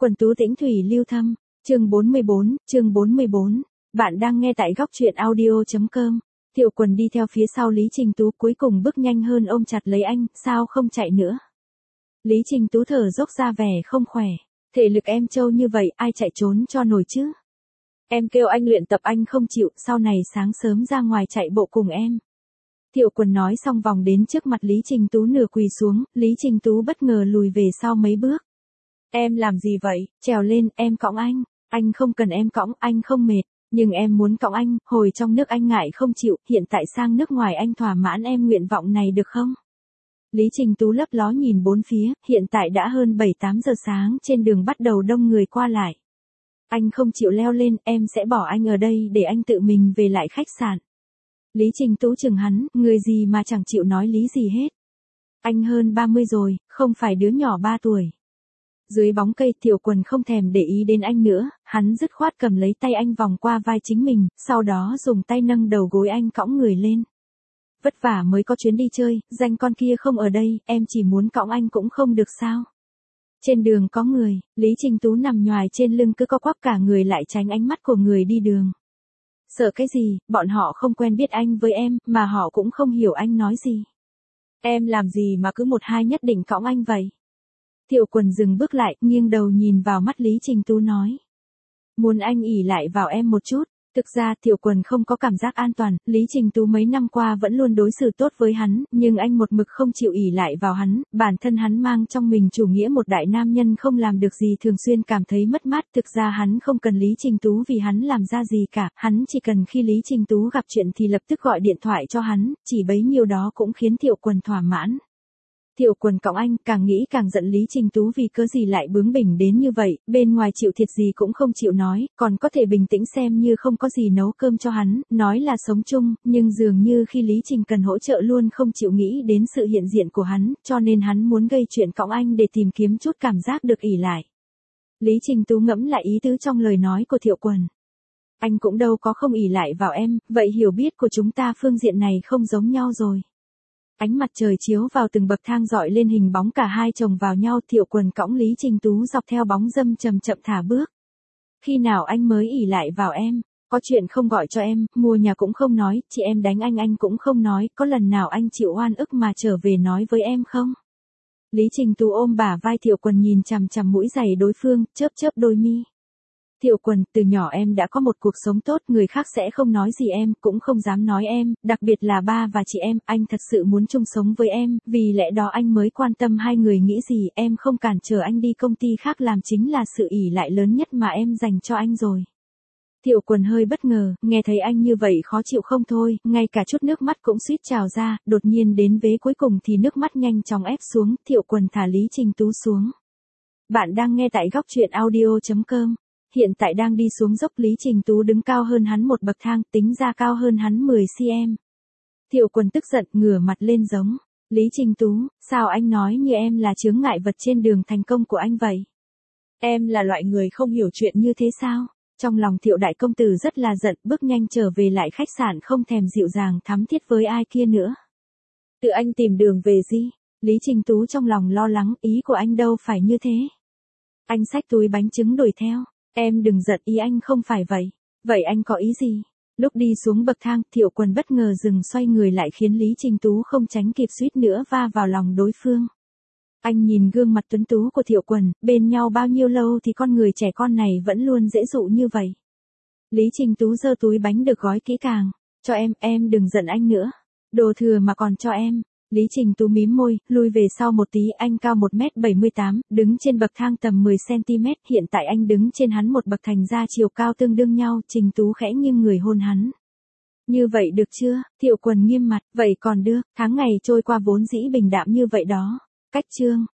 Quần tú tĩnh thủy lưu thâm, chương 44. Bạn đang nghe tại góc truyện audio.com. Thiệu Quần đi theo phía sau Lý Trình Tú, cuối cùng bước nhanh hơn ôm chặt lấy anh, sao không chạy nữa. Lý Trình Tú thở dốc ra vẻ không khỏe, thể lực em trâu như vậy ai chạy trốn cho nổi chứ. Em kêu anh luyện tập anh không chịu, sau này sáng sớm ra ngoài chạy bộ cùng em. Thiệu Quần nói xong vòng đến trước mặt Lý Trình Tú nửa quỳ xuống, Lý Trình Tú bất ngờ lùi về sau mấy bước. Em làm gì vậy, trèo lên, em cõng anh không cần em cõng, anh không mệt, nhưng em muốn cõng anh, hồi trong nước anh ngại không chịu, hiện tại sang nước ngoài anh thỏa mãn em nguyện vọng này được không? Lý Trình Tú lấp ló nhìn bốn phía, hiện tại đã hơn 7-8 giờ sáng, trên đường bắt đầu đông người qua lại. Anh không chịu leo lên, em sẽ bỏ anh ở đây để anh tự mình về lại khách sạn. Lý Trình Tú chừng hắn, người gì mà chẳng chịu nói lý gì hết. Anh hơn 30 rồi, không phải đứa nhỏ 3 tuổi. Dưới bóng cây, Thiệu Quần không thèm để ý đến anh nữa, hắn dứt khoát cầm lấy tay anh vòng qua vai chính mình, sau đó dùng tay nâng đầu gối anh cõng người lên. Vất vả mới có chuyến đi chơi, danh con kia không ở đây, em chỉ muốn cõng anh cũng không được sao? Trên đường có người, Lý Trình Tú nằm nhoài trên lưng cứ co quắp cả người lại tránh ánh mắt của người đi đường. Sợ cái gì, bọn họ không quen biết anh với em, mà họ cũng không hiểu anh nói gì. Em làm gì mà cứ một hai nhất định cõng anh vậy? Thiệu Quần dừng bước lại, nghiêng đầu nhìn vào mắt Lý Trình Tú nói. Muốn anh ỷ lại vào em một chút. Thực ra Thiệu Quần không có cảm giác an toàn, Lý Trình Tú mấy năm qua vẫn luôn đối xử tốt với hắn, nhưng anh một mực không chịu ỷ lại vào hắn, bản thân hắn mang trong mình chủ nghĩa một đại nam nhân không làm được gì thường xuyên cảm thấy mất mát, thực ra hắn không cần Lý Trình Tú vì hắn làm ra gì cả, hắn chỉ cần khi Lý Trình Tú gặp chuyện thì lập tức gọi điện thoại cho hắn, chỉ bấy nhiêu đó cũng khiến Thiệu Quần thỏa mãn. Thiệu Quần cõng anh, càng nghĩ càng giận Lý Trình Tú vì cớ gì lại bướng bỉnh đến như vậy, bên ngoài chịu thiệt gì cũng không chịu nói, còn có thể bình tĩnh xem như không có gì nấu cơm cho hắn, nói là sống chung, nhưng dường như khi Lý Trình cần hỗ trợ luôn không chịu nghĩ đến sự hiện diện của hắn, cho nên hắn muốn gây chuyện cõng anh để tìm kiếm chút cảm giác được ỷ lại. Lý Trình Tú ngẫm lại ý tứ trong lời nói của Thiệu Quần. Anh cũng đâu có không ỷ lại vào em, vậy hiểu biết của chúng ta phương diện này không giống nhau rồi. Ánh mặt trời chiếu vào từng bậc thang dọi lên hình bóng cả hai chồng vào nhau, Thiệu Quần cõng Lý Trình Tú dọc theo bóng râm chậm chậm thả bước. Khi nào anh mới ỷ lại vào em, có chuyện không gọi cho em, mua nhà cũng không nói, chị em đánh anh cũng không nói, có lần nào anh chịu oan ức mà trở về nói với em không? Lý Trình Tú ôm bả vai Thiệu Quần nhìn chằm chằm mũi giày đối phương, chớp đôi mi. Thiệu Quần, từ nhỏ em đã có một cuộc sống tốt, người khác sẽ không nói gì em, cũng không dám nói em, đặc biệt là ba và chị em, anh thật sự muốn chung sống với em, vì lẽ đó anh mới quan tâm hai người nghĩ gì, em không cản trở anh đi công ty khác làm chính là sự ỷ lại lớn nhất mà em dành cho anh rồi. Thiệu Quần hơi bất ngờ, nghe thấy anh như vậy khó chịu không thôi, ngay cả chút nước mắt cũng suýt trào ra, đột nhiên đến vế cuối cùng thì nước mắt nhanh chóng ép xuống, Thiệu Quần thả Lý Trình Tú xuống. Bạn đang nghe tại góc truyện audio.com. Hiện tại đang đi xuống dốc, Lý Trình Tú đứng cao hơn hắn một bậc thang, tính ra cao hơn hắn 10 cm. Thiệu Quần tức giận, ngửa mặt lên giống. Lý Trình Tú, sao anh nói như em là chướng ngại vật trên đường thành công của anh vậy? Em là loại người không hiểu chuyện như thế sao? Trong lòng Thiệu đại công tử rất là giận, bước nhanh trở về lại khách sạn không thèm dịu dàng thắm thiết với ai kia nữa. Tự anh tìm đường về gì? Lý Trình Tú trong lòng lo lắng, ý của anh đâu phải như thế. Anh xách túi bánh trứng đuổi theo. Em đừng giận, ý anh không phải vậy. Vậy anh có ý gì? Lúc đi xuống bậc thang, Thiệu Quần bất ngờ dừng xoay người lại khiến Lý Trình Tú không tránh kịp suýt nữa va vào lòng đối phương. Anh nhìn gương mặt tuấn tú của Thiệu Quần, bên nhau bao nhiêu lâu thì con người trẻ con này vẫn luôn dễ dụ như vậy. Lý Trình Tú giơ túi bánh được gói kỹ càng. Cho em đừng giận anh nữa. Đồ thừa mà còn cho em. Lý Trình Tú mím môi, lùi về sau một tí, anh cao 1m78, đứng trên bậc thang tầm 10cm, hiện tại anh đứng trên hắn một bậc thành ra chiều cao tương đương nhau, Trình Tú khẽ nghiêng người hôn hắn. Như vậy được chưa? Thiệu Quần nghiêm mặt, vậy còn được, tháng ngày trôi qua vốn dĩ bình đạm như vậy đó. Cách chương.